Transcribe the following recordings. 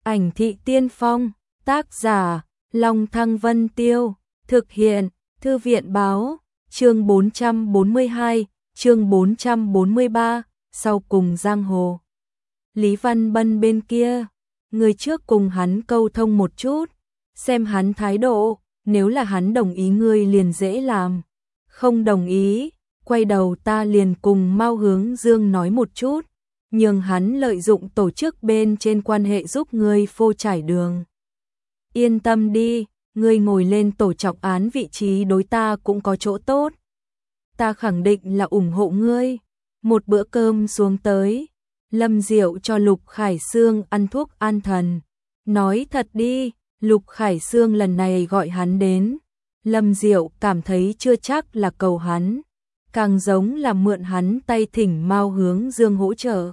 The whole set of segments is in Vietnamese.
Ảnh thị tiên phong, tác giả, Long Thăng Vân Tiêu, thực hiện, Thư viện báo, chương 442, chương 443, sau cùng giang hồ. Lý Văn Bân bên kia, người trước cùng hắn câu thông một chút, xem hắn thái độ, nếu là hắn đồng ý ngươi liền dễ làm, không đồng ý, quay đầu ta liền cùng Mao Hướng Dương nói một chút, nhường hắn lợi dụng tổ chức bên trên quan hệ giúp ngươi phô trải đường. Yên tâm đi, ngươi ngồi lên tổ trọng án vị trí đối ta cũng có chỗ tốt. Ta khẳng định là ủng hộ ngươi. Một bữa cơm xuống tới, Lâm Diệu cho Lục Khải Sương ăn thuốc an thần. Nói thật đi, Lục Khải Sương lần này gọi hắn đến. Lâm Diệu cảm thấy chưa chắc là cầu hắn, càng giống là mượn hắn tay thỉnh Mao Hướng Dương hỗ trợ.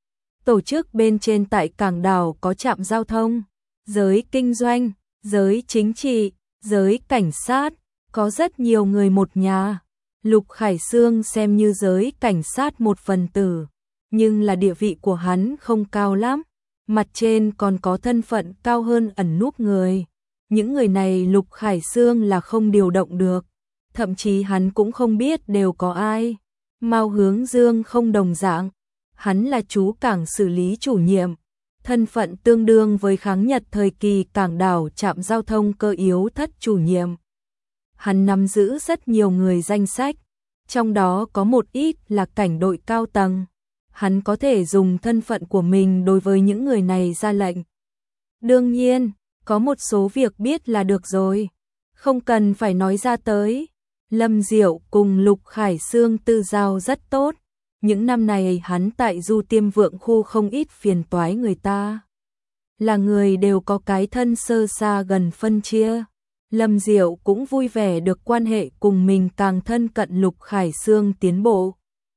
Tổ chức bên trên tại Cảng Đảo có trạm giao thông, giới kinh doanh, giới chính trị, giới cảnh sát, có rất nhiều người một nhà. Lục Khải Sương xem như giới cảnh sát một phần tử, nhưng là địa vị của hắn không cao lắm, mặt trên còn có thân phận cao hơn ẩn núp người. Những người này Lục Khải Sương là không điều động được, thậm chí hắn cũng không biết đều có ai. Mao Hướng Dương không đồng dạng, hắn là chú cảng xử lý chủ nhiệm, thân phận tương đương với kháng Nhật thời kỳ Cảng Đảo trạm giao thông cơ yếu thất chủ nhiệm. Hắn nắm giữ rất nhiều người danh sách, trong đó có một ít là cảnh đội cao tầng. Hắn có thể dùng thân phận của mình đối với những người này ra lệnh. Đương nhiên, có một số việc biết là được rồi, không cần phải nói ra tới. Lâm Diệu cùng Lục Khải Sương tư giao rất tốt. Những năm này hắn tại Du Tiêm Vượng khu không ít phiền toái người ta. Là người đều có cái thân sơ xa gần phân chia. Lâm Diệu cũng vui vẻ được quan hệ cùng mình càng thân cận Lục Khải Sương tiến bộ.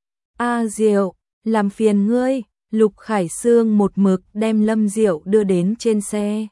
A Diệu, làm phiền ngươi. Lục Khải Sương một mực đem Lâm Diệu đưa đến trên xe.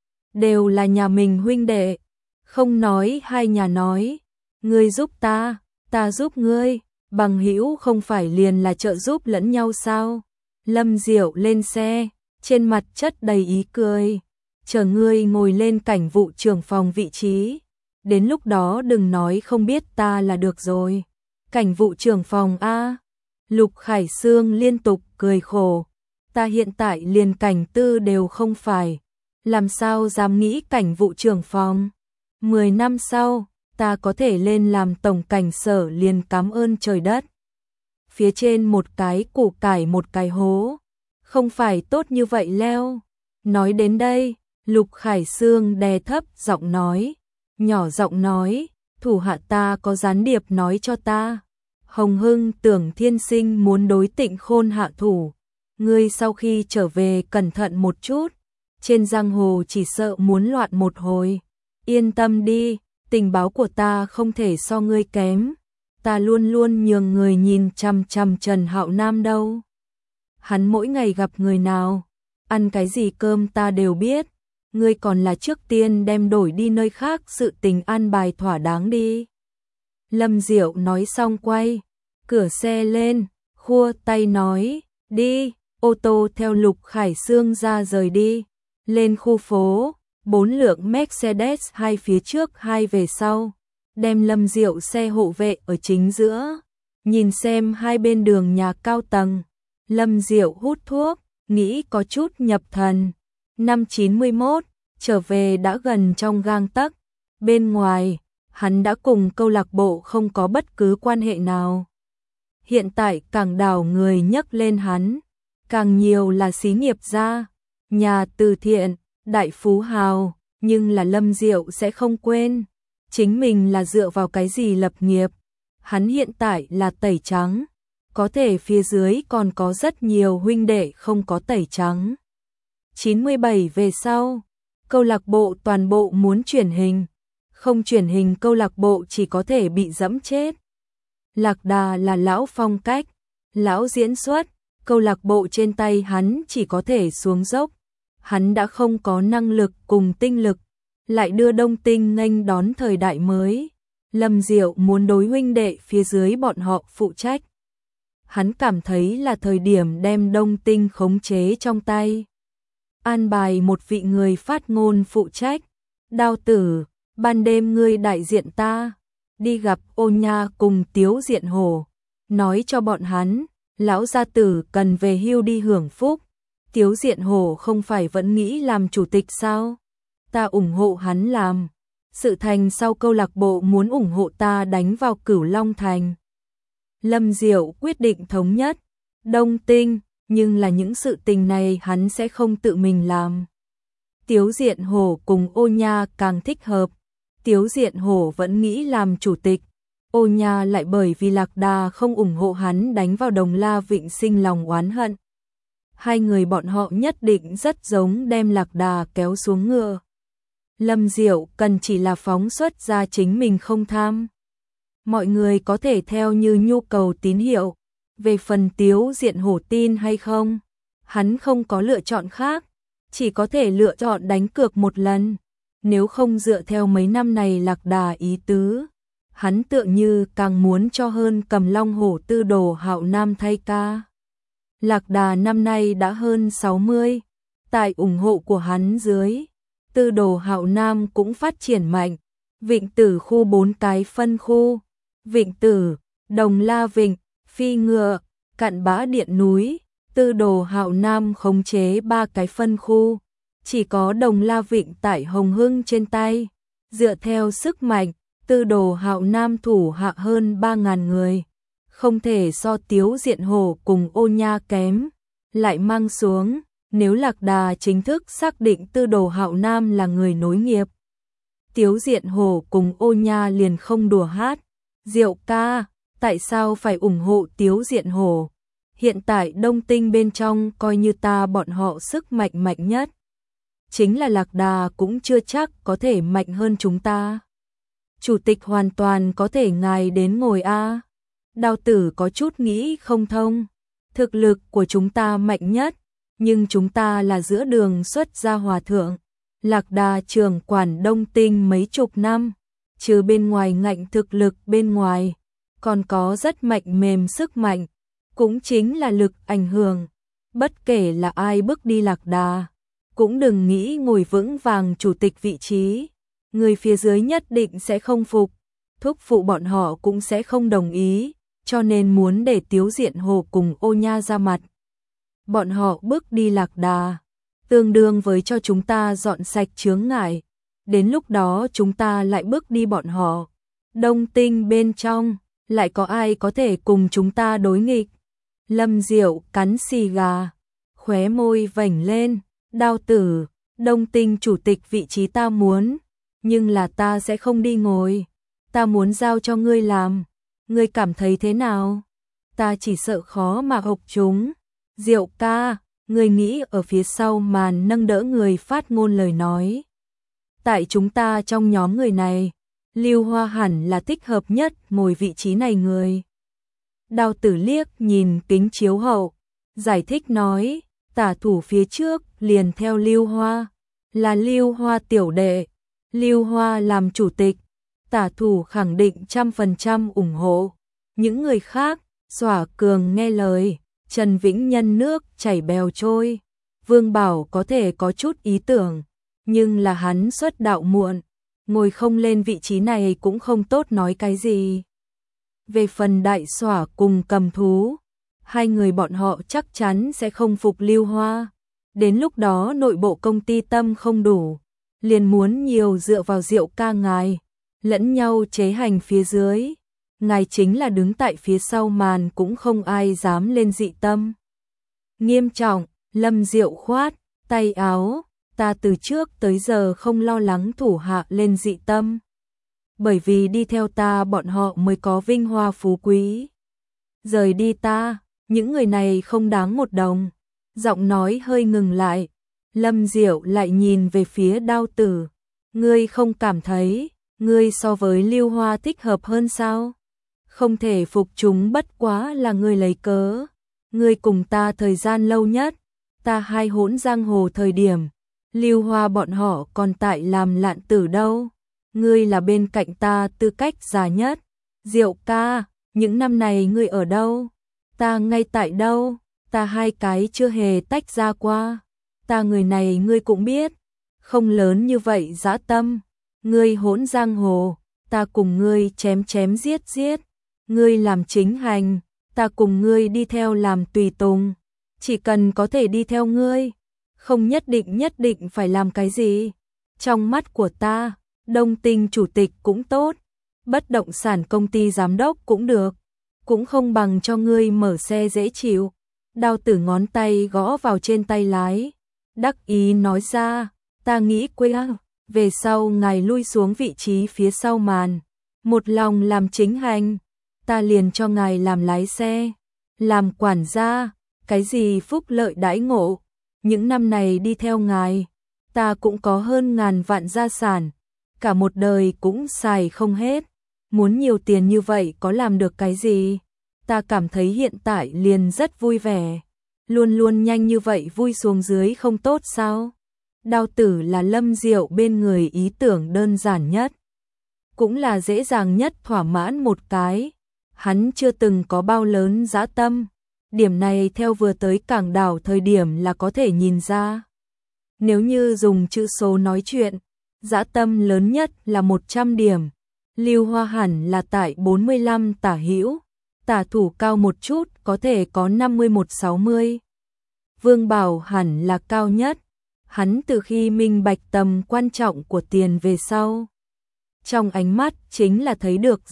Đều là nhà mình huynh đệ, không nói hai nhà nói. Ngươi giúp ta, ta giúp ngươi, bằng hữu không phải liền là trợ giúp lẫn nhau sao? Lâm Diệu lên xe, trên mặt chất đầy ý cười. Chờ ngươi ngồi lên cảnh vụ trưởng phòng vị trí, đến lúc đó đừng nói không biết ta là được rồi. Cảnh vụ trưởng phòng a? Lục Khải Sương liên tục cười khổ. Ta hiện tại liền cảnh tư đều không phải, làm sao dám nghĩ cảnh vụ trưởng phòng? 10 năm sau, ta có thể lên làm tổng cảnh sở liền cảm ơn trời đất. Phía trên một cái củ cải một cái hố, không phải tốt như vậy leo. Nói đến đây, Lục Khải Sương đè thấp giọng nói, nhỏ giọng nói, thủ hạ ta có gián điệp nói cho ta. Hồng Hưng Tưởng Thiên Sinh muốn đối Tịnh Khôn hạ thủ. Ngươi sau khi trở về cẩn thận một chút, trên giang hồ chỉ sợ muốn loạn một hồi. Yên tâm đi, tình báo của ta không thể so ngươi kém. Ta luôn luôn nhường người nhìn chằm chằm Trần Hạo Nam đâu. Hắn mỗi ngày gặp người nào, ăn cái gì cơm ta đều biết. Ngươi còn là trước tiên đem đổi đi nơi khác sự tình an bài thỏa đáng đi. Lâm Diệu nói xong quay cửa xe lên, khua tay nói, đi. Ô tô theo Lục Khải Sương ra rời đi. Lên khu phố, 4 lượng Mercedes, hai phía trước hai về sau, đem Lâm Diệu xe hộ vệ ở chính giữa. Nhìn xem hai bên đường nhà cao tầng, Lâm Diệu hút thuốc, nghĩ có chút nhập thần. Năm 91, trở về đã gần trong gang tấc. Bên ngoài, hắn đã cùng câu lạc bộ không có bất cứ quan hệ nào. Hiện tại Cảng Đảo người nhắc lên hắn, càng nhiều là xí nghiệp gia, nhà từ thiện, đại phú hào, nhưng là Lâm Diệu sẽ không quên chính mình là dựa vào cái gì lập nghiệp. Hắn hiện tại là tẩy trắng, có thể phía dưới còn có rất nhiều huynh đệ không có tẩy trắng. 97 về sau, câu lạc bộ toàn bộ muốn chuyển hình, không chuyển hình câu lạc bộ chỉ có thể bị dẫm chết. Lạc Đà là lão phong cách, lão diễn xuất, câu lạc bộ trên tay hắn chỉ có thể xuống dốc. Hắn đã không có năng lực cùng tinh lực, lại đưa Đông Tinh nghênh đón thời đại mới. Lâm Diệu muốn đối huynh đệ phía dưới bọn họ phụ trách. Hắn cảm thấy là thời điểm đem Đông Tinh khống chế trong tay. an bài một vị người phát ngôn phụ trách. Đao Tử, ban đêm ngươi đại diện ta, đi gặp Ô Nha cùng Tiếu Diện Hổ, nói cho bọn hắn, lão gia tử cần về hưu đi hưởng phúc. Tiếu Diện Hổ không phải vẫn nghĩ làm chủ tịch sao? Ta ủng hộ hắn làm. Sự thành sau câu lạc bộ muốn ủng hộ ta đánh vào Cửu Long Thành. Lâm Diệu quyết định thống nhất Đông Tinh, nhưng là những sự tình này hắn sẽ không tự mình làm. Tiếu Diện Hổ cùng Ô Nha càng thích hợp. Tiếu Diện Hổ vẫn nghĩ làm chủ tịch, Ô Nha lại bởi vì Lạc Đà không ủng hộ hắn đánh vào Đồng La Vịnh sinh lòng oán hận. Hai người bọn họ nhất định rất giống đem Lạc Đà kéo xuống ngựa. Lâm Diệu cần chỉ là phóng xuất ra chính mình không tham. Mọi người có thể theo như nhu cầu tín hiệu. Về phần Tiếu Diện Hổ tin hay không, hắn không có lựa chọn khác, chỉ có thể lựa chọn đánh cược một lần. Nếu không dựa theo mấy năm này Lạc Đà ý tứ, hắn tựa như càng muốn cho hơn Cầm Long Hổ Tư Đồ Hạo Nam thay ca. Lạc Đà năm nay đã hơn 60, tại ủng hộ của hắn dưới, Tư Đồ Hạo Nam cũng phát triển mạnh. Vịnh Tử khu 4 cái phân khu, Vịnh Tử, Đồng La Vịnh, Phi Ngựa, Cặn Bã Điện Núi, Tư Đồ Hạo Nam khống chế 3 cái phân khu, chỉ có Đồng La Vịnh tại Hồng Hưng trên tay. Dựa theo sức mạnh, Tư Đồ Hạo Nam thủ hạ hơn 3.000 người, không thể so Tiếu Diện Hổ cùng Ô Nha kém. Lại mang xuống, nếu Lạc Đà chính thức xác định Tư Đồ Hạo Nam là người nối nghiệp, Tiếu Diện Hổ cùng Ô Nha liền không đùa hát. Diệu ca, tại sao phải ủng hộ Tiếu Diện Hổ? Hiện tại Đông Tinh bên trong coi như ta bọn họ sức mạnh mạnh nhất. Chính là Lạc Đà cũng chưa chắc có thể mạnh hơn chúng ta. Chủ tịch hoàn toàn có thể ngài đến ngồi a. Đao Tử có chút nghĩ không thông. Thực lực của chúng ta mạnh nhất, nhưng chúng ta là giữa đường xuất gia hòa thượng. Lạc Đà trưởng quản Đông Tinh mấy chục năm, trừ bên ngoài ngạnh thực lực bên ngoài, còn có rất mạnh mềm sức mạnh, cũng chính là lực ảnh hưởng. Bất kể là ai bước đi Lạc Đà, cũng đừng nghĩ ngồi vững vàng chủ tịch vị trí. Người phía dưới nhất định sẽ không phục, thúc phụ bọn họ cũng sẽ không đồng ý, cho nên muốn để Tiếu Diện Hổ cùng Ô Nha ra mặt. Bọn họ bước đi Lạc Đà, tương đương với cho chúng ta dọn sạch chướng ngại. Đến lúc đó chúng ta lại bước đi bọn họ. Đông Tinh bên trong, lại có ai có thể cùng chúng ta đối nghịch? Lâm Diệu cắn xì gà, khóe môi vểnh lên. Đao Tử, Đông Tinh chủ tịch vị trí ta muốn, nhưng là ta sẽ không đi ngồi. Ta muốn giao cho ngươi làm. Ngươi cảm thấy thế nào? Ta chỉ sợ khó mà học chúng. Diệu ca, ngươi nghĩ ở phía sau màn nâng đỡ người phát ngôn lời nói. Tại chúng ta trong nhóm người này, Lưu Hoa hẳn là thích hợp nhất ngồi vị trí này người. Đao Tử liếc nhìn kính chiếu hậu, giải thích nói, tả thủ phía trước liền theo Lưu Hoa, là Lưu Hoa tiểu đệ, Lưu Hoa làm chủ tịch, tả thủ khẳng định 100% ủng hộ. Những người khác, Xỏa Cường nghe lời, Trần Vĩnh Nhân nước chảy bèo trôi, Vương Bảo có thể có chút ý tưởng, nhưng là hắn xuất đạo muộn, ngồi không lên vị trí này cũng không tốt nói cái gì. Về phần Đại Xỏa cùng Cầm Thú, hai người bọn họ chắc chắn sẽ không phục Lưu Hoa. Đến lúc đó nội bộ công ty tâm không đủ, liền muốn nhiều dựa vào Diệu ca ngài, lẫn nhau chế hành phía dưới. Ngài chính là đứng tại phía sau màn cũng không ai dám lên dị tâm. Nghiêm trọng, Lâm Diệu khoát tay áo, ta từ trước tới giờ không lo lắng thủ hạ lên dị tâm. Bởi vì đi theo ta bọn họ mới có vinh hoa phú quý. Rời đi ta, những người này không đáng một đồng. Giọng nói hơi ngừng lại, Lâm Diệu lại nhìn về phía Đao Tử. Ngươi không cảm thấy, ngươi so với Lưu Hoa thích hợp hơn sao? Không thể phục chúng bất quá là ngươi lấy cớ. Ngươi cùng ta thời gian lâu nhất, ta hai hỗn giang hồ thời điểm, Lưu Hoa bọn họ còn tại làm lạn tử đâu. Ngươi là bên cạnh ta tư cách già nhất. Diệu ca, những năm này ngươi ở đâu? Ta ngay tại đâu? Ta hai cái chưa hề tách ra qua. ta người này ngươi cũng biết, không lớn như vậy dã tâm, ngươi hỗn giang hồ, ta cùng ngươi chém chém giết giết, ngươi làm chính hành, ta cùng ngươi đi theo làm tùy tùng, chỉ cần có thể đi theo ngươi, không nhất định phải làm cái gì. Trong mắt của ta, Đông Tinh chủ tịch cũng tốt, bất động sản công ty giám đốc cũng được, cũng không bằng cho ngươi mở xe dễ chịu. Đao Tử ngón tay gõ vào trên tay lái, đắc ý nói ra, ta nghĩ quê về sau ngài lui xuống vị trí phía sau màn, một lòng làm chính hành, ta liền cho ngài làm lái xe, làm quản gia, cái gì phúc lợi đãi ngộ, những năm này đi theo ngài, ta cũng có hơn ngàn vạn gia sản, cả một đời cũng xài không hết, muốn nhiều tiền như vậy có làm được cái gì, ta cảm thấy hiện tại liền rất vui vẻ, luôn luôn nhanh như vậy vui xuống dưới không tốt sao? Đao Tử là Lâm Diệu bên người ý tưởng đơn giản nhất, cũng là dễ dàng nhất thỏa mãn một cái, hắn chưa từng có bao lớn dã tâm, điểm này theo vừa tới Cảng Đảo thời điểm là có thể nhìn ra. Nếu như dùng chữ số nói chuyện, dã tâm lớn nhất là 100 điểm, Lưu Hoa hẳn là tại 45 tả hữu, tả thủ cao một chút có thể có 51-60. Vương Bảo hẳn là cao nhất, hắn từ khi minh bạch tầm quan trọng của tiền về sau. Trong ánh mắt chính là thấy được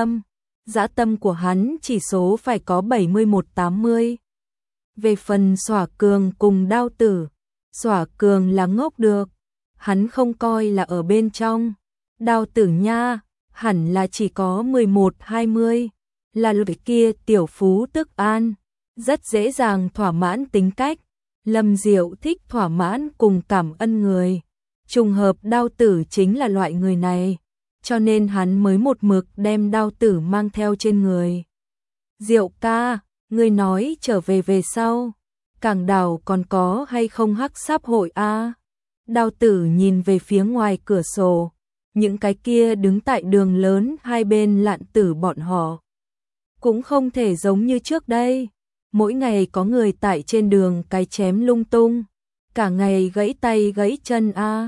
dã tâm của hắn chỉ số phải có 71-80. Về phần Xỏa Cường cùng Đao Tử, Xỏa Cường là ngốc được, hắn không coi là ở bên trong, Đao Tử nha, hẳn là chỉ có 11-20, là lúc kia tiểu phú tức an, rất dễ dàng thỏa mãn tính cách, Lâm Diệu thích thỏa mãn cùng cảm ơn người, trùng hợp Đao Tử chính là loại người này, cho nên hắn mới một mực đem Đao Tử mang theo trên người. Diệu ca, ngươi nói trở về sau, Cảng Đảo còn có hay không hắc sáp hội a? Đao Tử nhìn về phía ngoài cửa sổ, những cái kia đứng tại đường lớn hai bên lạn tử bọn họ. Cũng không thể giống như trước đây, mỗi ngày có người tại trên đường cái chém lung tung, cả ngày gãy tay gãy chân a.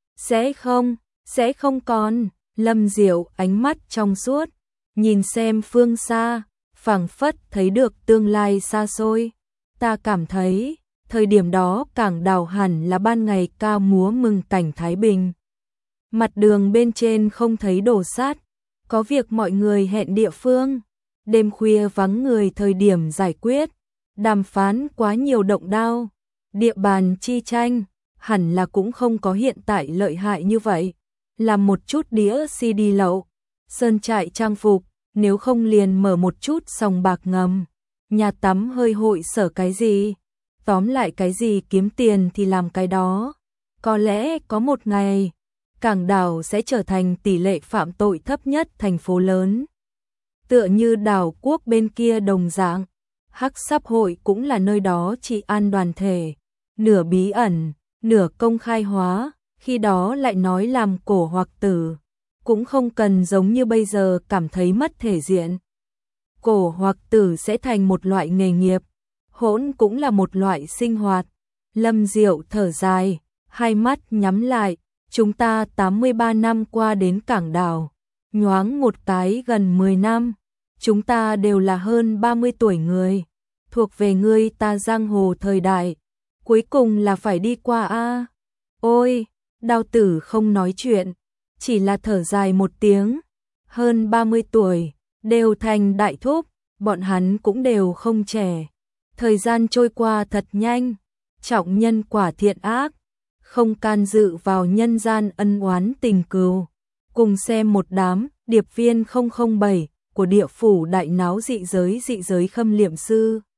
Sẽ không còn, Lâm Diệu ánh mắt trong suốt, nhìn xem phương xa, phảng phất thấy được tương lai xa xôi. Ta cảm thấy, thời điểm đó Cảng Đảo hẳn là ban ngày ca múa mừng cảnh Thái Bình. Mặt đường bên trên không thấy đổ sát, có việc mọi người hẹn địa phương, đêm khuya vắng người thời điểm giải quyết, đàm phán quá nhiều động đao, địa bàn chi tranh, hẳn là cũng không có hiện tại lợi hại như vậy. Làm một chút đĩa CD lậu, sơn trại trang phục, nếu không liền mở một chút sòng bạc ngầm, nhà tắm hơi hội sở cái gì, tóm lại cái gì kiếm tiền thì làm cái đó. Có lẽ có một ngày, Cảng Đảo sẽ trở thành tỷ lệ phạm tội thấp nhất thành phố lớn. Tựa như đảo quốc bên kia đồng dạng, hắc sáp hội cũng là nơi đó trị an đoàn thể, nửa bí ẩn, nửa công khai hóa, khi đó lại nói làm cổ hoặc tử, cũng không cần giống như bây giờ cảm thấy mất thể diện. Cổ hoặc tử sẽ thành một loại nghề nghiệp, hỗn cũng là một loại sinh hoạt. Lâm Diệu thở dài, hai mắt nhắm lại, chúng ta 83 năm qua đến Cảng Đảo, nhoáng một cái gần 10 năm, chúng ta đều là hơn 30 tuổi người, thuộc về ngươi ta giang hồ thời đại, cuối cùng là phải đi qua a. Ôi, Đao Tử không nói chuyện, chỉ là thở dài một tiếng, hơn 30 tuổi, đều thành đại thúc, bọn hắn cũng đều không trẻ. Thời gian trôi qua thật nhanh, trọng nhân quả thiện ác, không can dự vào nhân gian ân oán tình cừu. Cùng xem một đám điệp viên 007 của địa phủ đại náo dị giới khâm liệm sư.